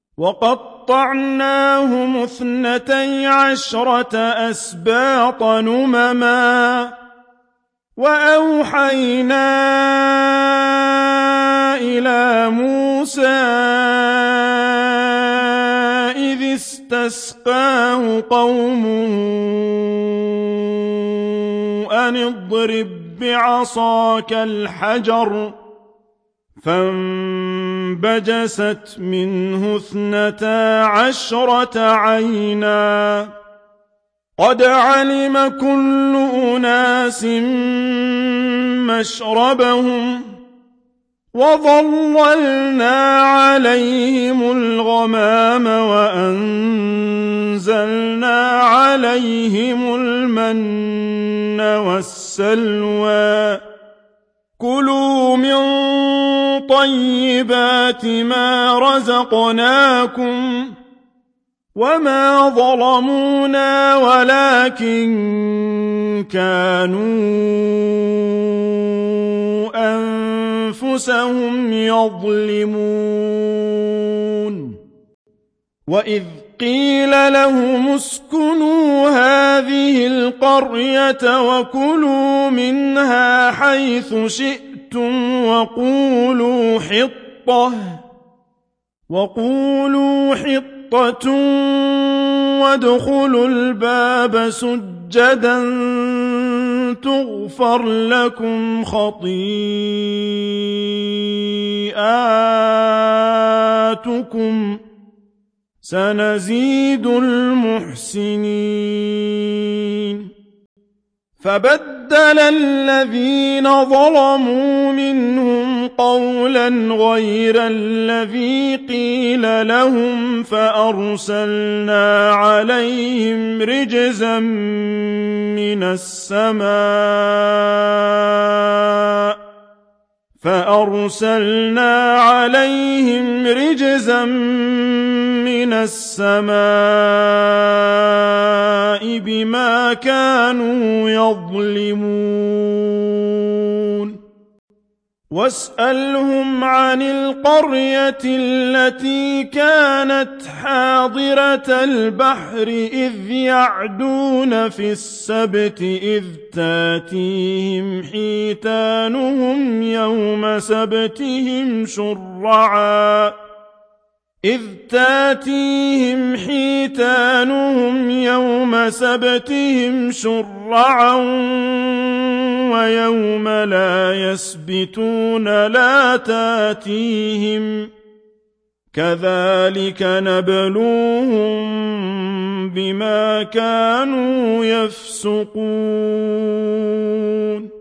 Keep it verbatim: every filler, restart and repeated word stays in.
وقطعناهم اثنتي عشرة أسباط نمما وأوحينا إلى موسى إذ استسقاه قومه أن اضرب بعصاك الحجر فانبجست منه اثنتا عشرة عينا قد علم كل أناس مشربهم وظللنا عليهم الغمام وأنزلنا عليهم المن والسلوى كلوا من طيبات ما رزقناكم وما ظلمونا ولكن كانوا أنفسهم يظلمون وإذ قيل لهم اسكنوا هذه القرية وكلوا منها حيث شئتم وقولوا حطة وقولوا حطة وادخلوا الباب سجدا تغفر لكم خطيئاتكم سنزيد المحسنين فبدل الذين ظلموا منهم قولا غير الذي قيل لهم فأرسلنا عليهم رجزا من السماء فأرسلنا عليهم رجزا من السماء بما كانوا يظلمون واسألهم عن القرية التي كانت حاضرة البحر إذ يعدون في السبت إذ تاتيهم حيتانهم يوم سبتهم شرعا إذ تاتيهم حيتانهم يوم سبتهم شرعا ويوم لا يسبتون لا تاتيهم كذلك نبلوهم بما كانوا يفسقون